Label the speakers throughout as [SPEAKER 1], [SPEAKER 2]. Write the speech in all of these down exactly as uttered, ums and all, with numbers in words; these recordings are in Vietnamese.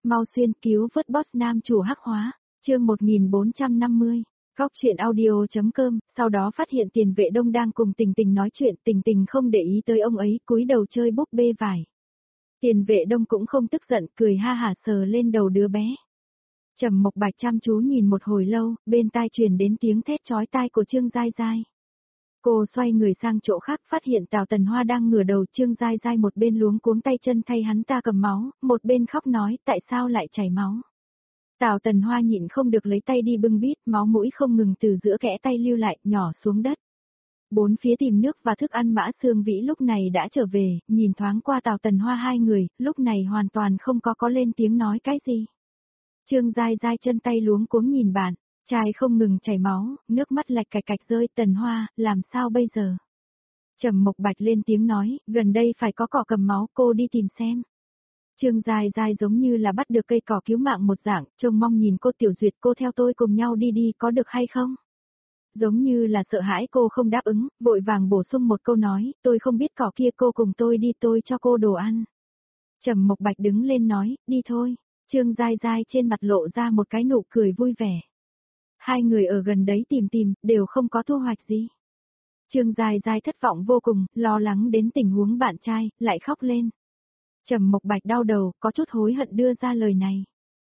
[SPEAKER 1] mau xuyên cứu vớt boss nam chủ hắc hóa, chương một nghìn bốn trăm năm mươi. Góc chuyện audio.com, sau đó phát hiện Tiền Vệ Đông đang cùng Tình Tình nói chuyện, Tình Tình không để ý tới ông ấy, cúi đầu chơi búp bê vải. Tiền Vệ Đông cũng không tức giận, cười ha hả sờ lên đầu đứa bé. Trầm Mộc Bạch chăm chú nhìn một hồi lâu, bên tai truyền đến tiếng thét chói tai của Trương Giai Giai. Cô xoay người sang chỗ khác, phát hiện Tào Tần Hoa đang ngửa đầu. Trương Giai Giai một bên luống cuống tay chân thay hắn ta cầm máu, một bên khóc nói tại sao lại chảy máu. Tào Tần Hoa nhịn không được lấy tay đi bưng bít, máu mũi không ngừng từ giữa kẽ tay lưu lại, nhỏ xuống đất. Bốn phía tìm nước và thức ăn. Mã Sương Vĩ lúc này đã trở về, nhìn thoáng qua Tào Tần Hoa hai người, lúc này hoàn toàn không có có lên tiếng nói cái gì. Trương Giai Giai chân tay luống cuống nhìn bạn, trai không ngừng chảy máu, nước mắt lạch cạch cạch rơi. Tần Hoa, làm sao bây giờ? Trầm Mộc Bạch lên tiếng nói, gần đây phải có cỏ cầm máu, cô đi tìm xem. Trương Giai Giai giống như là bắt được cây cỏ cứu mạng một dạng, trông mong nhìn cô. Tiểu Duyệt, cô theo tôi cùng nhau đi đi, có được hay không? Giống như là sợ hãi cô không đáp ứng, vội vàng bổ sung một câu nói, tôi không biết cỏ kia, cô cùng tôi đi, tôi cho cô đồ ăn. Trầm Mộc Bạch đứng lên nói, đi thôi. Trương Giai Giai trên mặt lộ ra một cái nụ cười vui vẻ. Hai người ở gần đấy tìm tìm, đều không có thu hoạch gì. Trương Giai Giai thất vọng vô cùng, lo lắng đến tình huống bạn trai, lại khóc lên. Trầm Mộc Bạch đau đầu, có chút hối hận đưa ra lời này.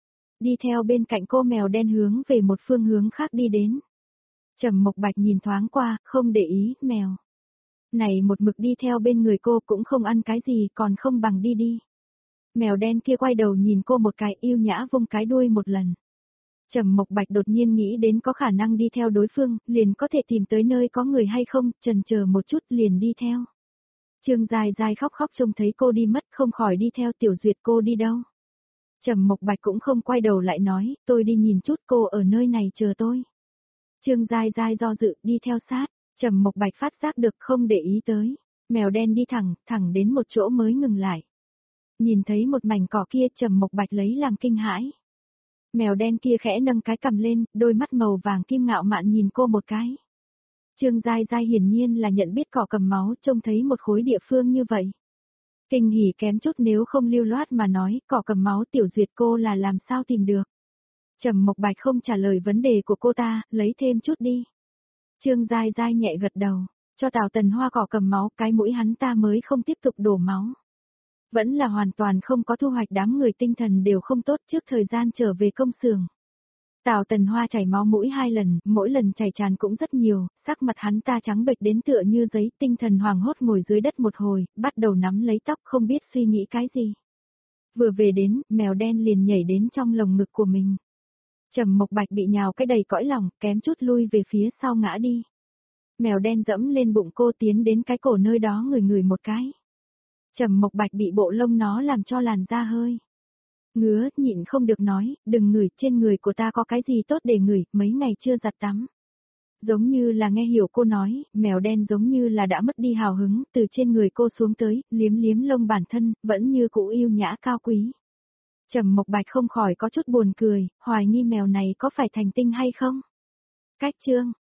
[SPEAKER 1] Đi theo bên cạnh cô, mèo đen hướng về một phương hướng khác đi đến. Trầm Mộc Bạch nhìn thoáng qua, không để ý, mèo này một mực đi theo bên người cô cũng không ăn cái gì, còn không bằng đi đi. Mèo đen kia quay đầu nhìn cô một cái, yêu nhã vung cái đuôi một lần. Trầm Mộc Bạch đột nhiên nghĩ đến có khả năng đi theo đối phương, liền có thể tìm tới nơi có người hay không, chần chờ một chút liền đi theo. Trương Giai Giai khóc khóc trông thấy cô đi mất, không khỏi đi theo. Tiểu Duyệt, cô đi đâu? Trầm Mộc Bạch cũng không quay đầu lại nói, tôi đi nhìn chút, cô ở nơi này chờ tôi. Trương Giai Giai do dự, đi theo sát. Trầm Mộc Bạch phát giác được, không để ý tới. Mèo đen đi thẳng, thẳng đến một chỗ mới ngừng lại. Nhìn thấy một mảnh cỏ kia, Trầm Mộc Bạch lấy làm kinh hãi. Mèo đen kia khẽ nâng cái cằm lên, đôi mắt màu vàng kim ngạo mạn nhìn cô một cái. Trương Giai Giai hiển nhiên là nhận biết cỏ cầm máu, trông thấy một khối địa phương như vậy. Kinh hỉ kém chút nếu không lưu loát mà nói, cỏ cầm máu. Tiểu Duyệt, cô là làm sao tìm được? Trầm Mộc Bạch không trả lời vấn đề của cô ta, lấy thêm chút đi. Trương Giai Giai nhẹ gật đầu, cho Tào Tần Hoa cỏ cầm máu, cái mũi hắn ta mới không tiếp tục đổ máu. Vẫn là hoàn toàn không có thu hoạch, đám người tinh thần đều không tốt. Trước thời gian trở về công xưởng, Tào Tần Hoa chảy máu mũi hai lần, mỗi lần chảy tràn cũng rất nhiều, sắc mặt hắn ta trắng bệch đến tựa như giấy, tinh thần hoảng hốt ngồi dưới đất một hồi, bắt đầu nắm lấy tóc không biết suy nghĩ cái gì. Vừa về đến, mèo đen liền nhảy đến trong lồng ngực của mình. Trầm Mộc Bạch bị nhào cái đầy cõi lòng, kém chút lui về phía sau ngã đi. Mèo đen dẫm lên bụng cô, tiến đến cái cổ nơi đó ngửi ngửi một cái. Trầm Mộc Bạch bị bộ lông nó làm cho làn da hơi ngứa, nhịn không được nói, đừng ngửi, trên người của ta có cái gì tốt để ngửi, mấy ngày chưa giặt tắm. Giống như là nghe hiểu cô nói, mèo đen giống như là đã mất đi hào hứng, từ trên người cô xuống tới, liếm liếm lông bản thân, vẫn như cũ yêu nhã cao quý. Trầm Mộc Bạch không khỏi có chút buồn cười, hoài nghi mèo này có phải thành tinh hay không. Cách chương